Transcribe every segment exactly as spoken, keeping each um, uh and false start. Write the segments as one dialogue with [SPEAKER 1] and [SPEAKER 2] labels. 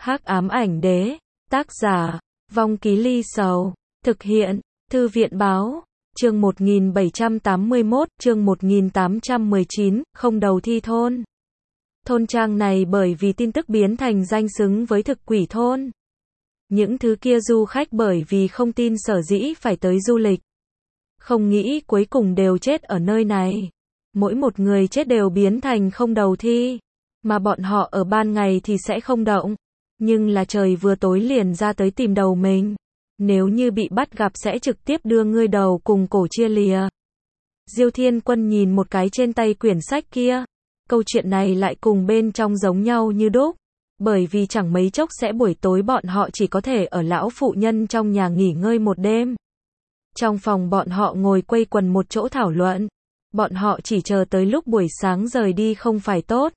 [SPEAKER 1] Hắc ám ảnh đế, tác giả, Vong Ký Ly Sầu, thực hiện, Thư viện báo, chương một nghìn bảy trăm tám mươi mốt, chương một nghìn tám trăm mười chín, không đầu thi thôn. Thôn trang này bởi vì tin tức biến thành danh xứng với thực quỷ thôn. Những thứ kia du khách bởi vì không tin sở dĩ phải tới du lịch. Không nghĩ cuối cùng đều chết ở nơi này. Mỗi một người chết đều biến thành không đầu thi. Mà bọn họ ở ban ngày thì sẽ không động. Nhưng là trời vừa tối liền ra tới tìm đầu mình. Nếu như bị bắt gặp sẽ trực tiếp đưa ngươi đầu cùng cổ chia lìa. Diêu Thiên Quân nhìn một cái trên tay quyển sách kia. Câu chuyện này lại cùng bên trong giống nhau như đúc. Bởi vì chẳng mấy chốc sẽ buổi tối bọn họ chỉ có thể ở lão phụ nhân trong nhà nghỉ ngơi một đêm. Trong phòng bọn họ ngồi quây quần một chỗ thảo luận. Bọn họ chỉ chờ tới lúc buổi sáng rời đi không phải tốt.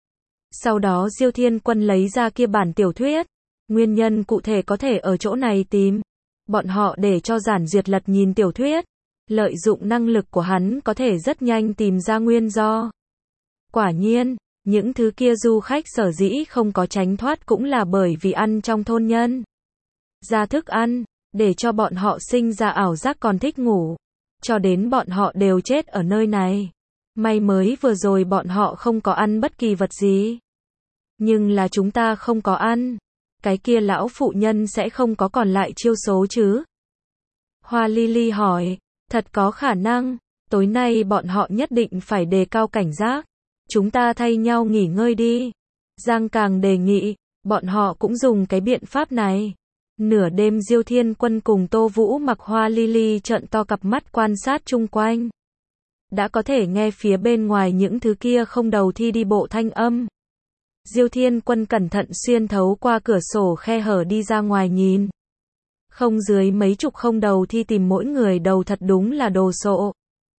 [SPEAKER 1] Sau đó Diêu Thiên Quân lấy ra kia bản tiểu thuyết. Nguyên nhân cụ thể có thể ở chỗ này tìm. Bọn họ để cho Giản Duyệt lật nhìn tiểu thuyết. Lợi dụng năng lực của hắn có thể rất nhanh tìm ra nguyên do. Quả nhiên, những thứ kia du khách sở dĩ không có tránh thoát cũng là bởi vì ăn trong thôn nhân. Ra thức ăn, để cho bọn họ sinh ra ảo giác còn thích ngủ. Cho đến bọn họ đều chết ở nơi này. May mới vừa rồi bọn họ không có ăn bất kỳ vật gì. Nhưng là chúng ta không có ăn. Cái kia lão phụ nhân sẽ không có còn lại chiêu số chứ? Hoa Lily hỏi, thật có khả năng, tối nay bọn họ nhất định phải đề cao cảnh giác. Chúng ta thay nhau nghỉ ngơi đi. Giang Càng đề nghị, bọn họ cũng dùng cái biện pháp này. Nửa đêm Diêu Thiên Quân cùng Tô Vũ mặc Hoa Lily trợn to cặp mắt quan sát chung quanh. Đã có thể nghe phía bên ngoài những thứ kia không đầu thi đi bộ thanh âm. Diêu Thiên Quân cẩn thận xuyên thấu qua cửa sổ khe hở đi ra ngoài nhìn. Không dưới mấy chục không đầu thi tìm mỗi người đầu thật đúng là đồ sộ.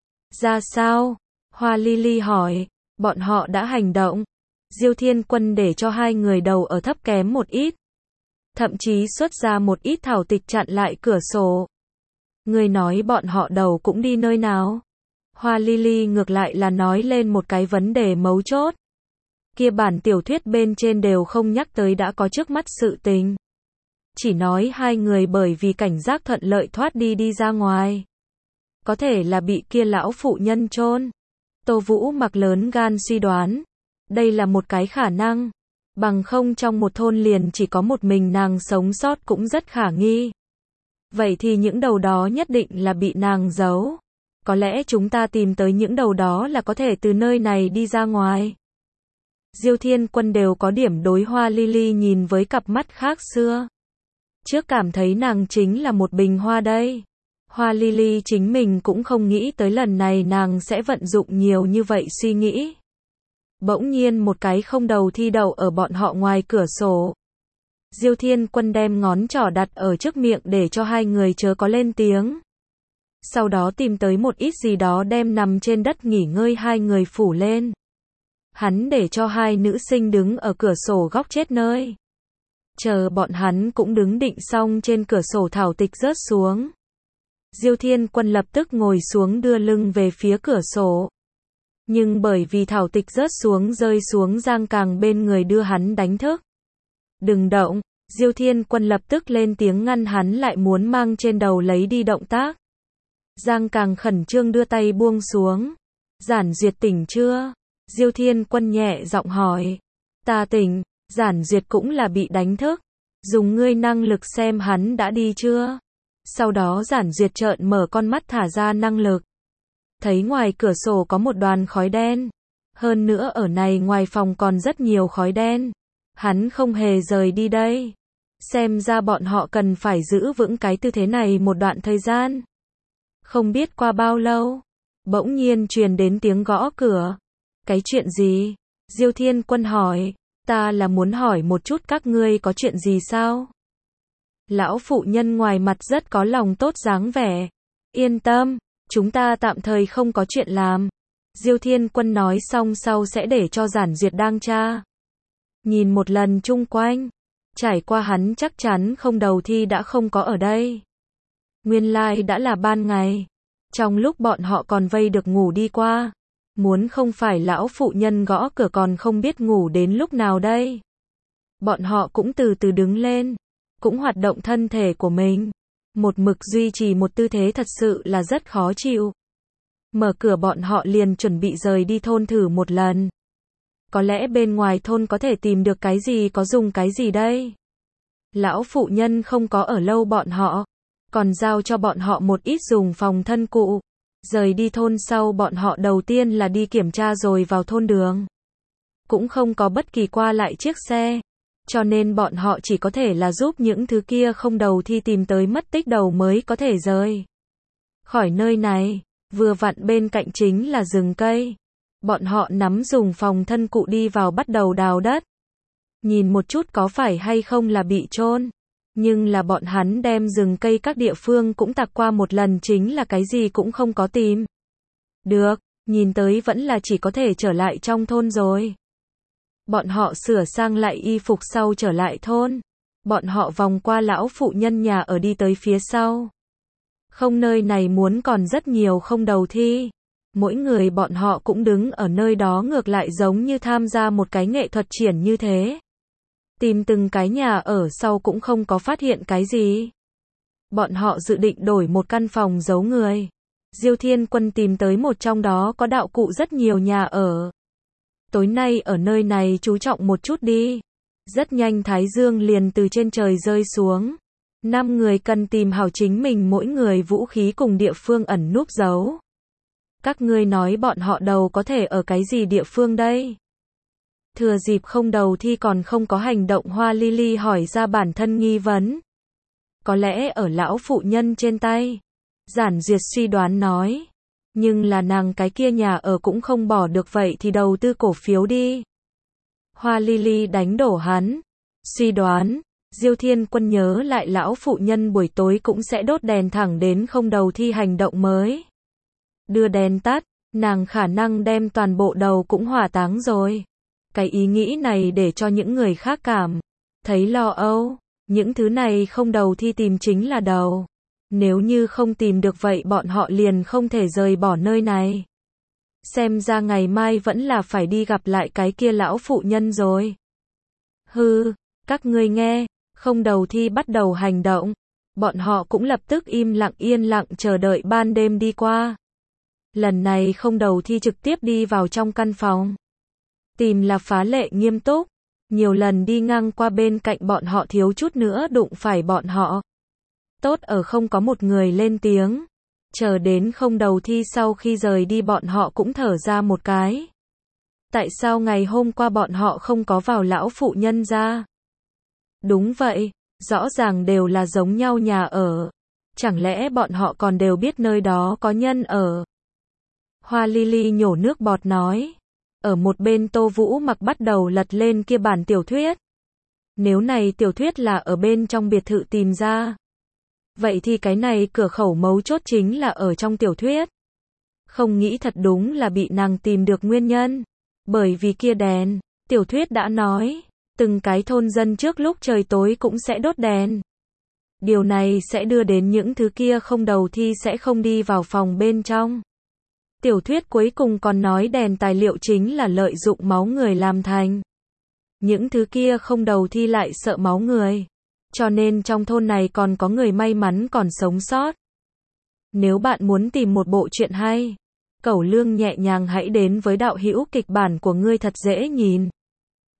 [SPEAKER 1] Ra sao? Hoa Lily hỏi. Bọn họ đã hành động. Diêu Thiên Quân để cho hai người đầu ở thấp kém một ít. Thậm chí xuất ra một ít thảo tịch chặn lại cửa sổ. Người nói bọn họ đầu cũng đi nơi nào? Hoa Lily ngược lại là nói lên một cái vấn đề mấu chốt. Kia bản tiểu thuyết bên trên đều không nhắc tới đã có trước mắt sự tình. Chỉ nói hai người bởi vì cảnh giác thuận lợi thoát đi đi ra ngoài. Có thể là bị kia lão phụ nhân chôn. Tô Vũ mặc lớn gan suy đoán. Đây là một cái khả năng. Bằng không trong một thôn liền chỉ có một mình nàng sống sót cũng rất khả nghi. Vậy thì những đầu đó nhất định là bị nàng giấu. Có lẽ chúng ta tìm tới những đầu đó là có thể từ nơi này đi ra ngoài. Diêu Thiên Quân đều có điểm đối Hoa Lily nhìn với cặp mắt khác xưa. Trước cảm thấy nàng chính là một bình hoa đây. Hoa Lily chính mình cũng không nghĩ tới lần này nàng sẽ vận dụng nhiều như vậy suy nghĩ. Bỗng nhiên một cái không đầu thi đậu ở bọn họ ngoài cửa sổ. Diêu Thiên Quân đem ngón trỏ đặt ở trước miệng để cho hai người chớ có lên tiếng. Sau đó tìm tới một ít gì đó đem nằm trên đất nghỉ ngơi hai người phủ lên. Hắn để cho hai nữ sinh đứng ở cửa sổ góc chết nơi. Chờ bọn hắn cũng đứng định xong trên cửa sổ thảo tịch rớt xuống. Diêu Thiên Quân lập tức ngồi xuống đưa lưng về phía cửa sổ. Nhưng bởi vì thảo tịch rớt xuống rơi xuống Giang Càng bên người đưa hắn đánh thức. Đừng động, Diêu Thiên Quân lập tức lên tiếng ngăn hắn lại muốn mang trên đầu lấy đi động tác. Giang Càng khẩn trương đưa tay buông xuống. Giản Duyệt tỉnh chưa? Diêu Thiên Quân nhẹ giọng hỏi. Ta tỉnh, Giản Duyệt cũng là bị đánh thức. Dùng ngươi năng lực xem hắn đã đi chưa? Sau đó Giản Duyệt trợn mở con mắt thả ra năng lực. Thấy ngoài cửa sổ có một đoàn khói đen. Hơn nữa ở này ngoài phòng còn rất nhiều khói đen. Hắn không hề rời đi đây. Xem ra bọn họ cần phải giữ vững cái tư thế này một đoạn thời gian. Không biết qua bao lâu. Bỗng nhiên truyền đến tiếng gõ cửa. Cái chuyện gì? Diêu Thiên Quân hỏi. Ta là muốn hỏi một chút các ngươi có chuyện gì sao? Lão phụ nhân ngoài mặt rất có lòng tốt dáng vẻ. Yên tâm, chúng ta tạm thời không có chuyện làm. Diêu Thiên Quân nói xong sau sẽ để cho Giản Duyệt đang tra. Nhìn một lần chung quanh. Trải qua hắn chắc chắn không đầu thi đã không có ở đây. Nguyên lai đã là ban ngày. Trong lúc bọn họ còn vây được ngủ đi qua. Muốn không phải lão phụ nhân gõ cửa còn không biết ngủ đến lúc nào đây. Bọn họ cũng từ từ đứng lên, cũng hoạt động thân thể của mình. Một mực duy trì một tư thế thật sự là rất khó chịu. Mở cửa bọn họ liền chuẩn bị rời đi thôn thử một lần. Có lẽ bên ngoài thôn có thể tìm được cái gì có dùng cái gì đây. Lão phụ nhân không có ở lâu bọn họ, còn giao cho bọn họ một ít dùng phòng thân cụ. Rời đi thôn sau bọn họ đầu tiên là đi kiểm tra rồi vào thôn đường. Cũng không có bất kỳ qua lại chiếc xe. Cho nên bọn họ chỉ có thể là giúp những thứ kia không đầu thi tìm tới mất tích đầu mới có thể rời khỏi nơi này. Vừa vặn bên cạnh chính là rừng cây. Bọn họ nắm dùng phòng thân cụ đi vào bắt đầu đào đất. Nhìn một chút có phải hay không là bị chôn. Nhưng là bọn hắn đem rừng cây các địa phương cũng tạc qua một lần, chính là cái gì cũng không có tìm được. Nhìn tới vẫn là chỉ có thể trở lại trong thôn rồi. Bọn họ sửa sang lại y phục sau trở lại thôn. Bọn họ vòng qua lão phụ nhân nhà ở đi tới phía sau. Không, nơi này muốn còn rất nhiều không đầu thi. Mỗi người bọn họ cũng đứng ở nơi đó ngược lại giống như tham gia một cái nghệ thuật triển như thế. Tìm từng cái nhà ở sau cũng không có phát hiện cái gì. Bọn họ dự định đổi một căn phòng giấu người. Diêu Thiên Quân tìm tới một trong đó có đạo cụ rất nhiều nhà ở. Tối nay ở nơi này chú trọng một chút đi. Rất nhanh thái dương liền từ trên trời rơi xuống. Năm người cần tìm hảo chính mình mỗi người vũ khí cùng địa phương ẩn núp giấu. Các ngươi nói bọn họ đầu có thể ở cái gì địa phương đây? Thừa dịp không đầu thi còn không có hành động, Hoa Lily hỏi ra bản thân nghi vấn. Có lẽ ở lão phụ nhân trên tay. Giản Duyệt suy đoán nói. Nhưng là nàng cái kia nhà ở cũng không bỏ được, vậy thì đầu tư cổ phiếu đi. Hoa Lily đánh đổ hắn. Suy đoán. Diêu Thiên Quân nhớ lại lão phụ nhân buổi tối cũng sẽ đốt đèn thẳng đến không đầu thi hành động mới đưa đèn tắt, nàng khả năng đem toàn bộ đầu cũng hỏa táng rồi. Cái ý nghĩ này để cho những người khác cảm thấy lo âu. Những thứ này không đầu thi tìm chính là đầu. Nếu như không tìm được vậy bọn họ liền không thể rời bỏ nơi này. Xem ra ngày mai vẫn là phải đi gặp lại cái kia lão phụ nhân rồi. Hừ, các ngươi nghe, không đầu thi bắt đầu hành động. Bọn họ cũng lập tức im lặng yên lặng chờ đợi ban đêm đi qua. Lần này không đầu thi trực tiếp đi vào trong căn phòng. Tìm là phá lệ nghiêm túc. Nhiều lần đi ngang qua bên cạnh bọn họ thiếu chút nữa đụng phải bọn họ. Tốt ở không có một người lên tiếng. Chờ đến không đầu thi sau khi rời đi bọn họ cũng thở ra một cái. Tại sao ngày hôm qua bọn họ không có vào lão phụ nhân ra? Đúng vậy, rõ ràng đều là giống nhau nhà ở. Chẳng lẽ bọn họ còn đều biết nơi đó có nhân ở? Hoa Lily nhổ nước bọt nói. Ở một bên Tô Vũ Mặc bắt đầu lật lên kia bản tiểu thuyết. Nếu này tiểu thuyết là ở bên trong biệt thự tìm ra. Vậy thì cái này cửa khẩu mấu chốt chính là ở trong tiểu thuyết. Không nghĩ thật đúng là bị nàng tìm được nguyên nhân. Bởi vì kia đèn, tiểu thuyết đã nói, từng cái thôn dân trước lúc trời tối cũng sẽ đốt đèn. Điều này sẽ đưa đến những thứ kia không đầu thi sẽ không đi vào phòng bên trong. Tiểu thuyết cuối cùng còn nói đèn tài liệu chính là lợi dụng máu người làm thành. Những thứ kia không đầu thi lại sợ máu người. Cho nên trong thôn này còn có người may mắn còn sống sót. Nếu bạn muốn tìm một bộ truyện hay, Cẩu Lương nhẹ nhàng hãy đến với đạo hữu kịch bản của ngươi thật dễ nhìn.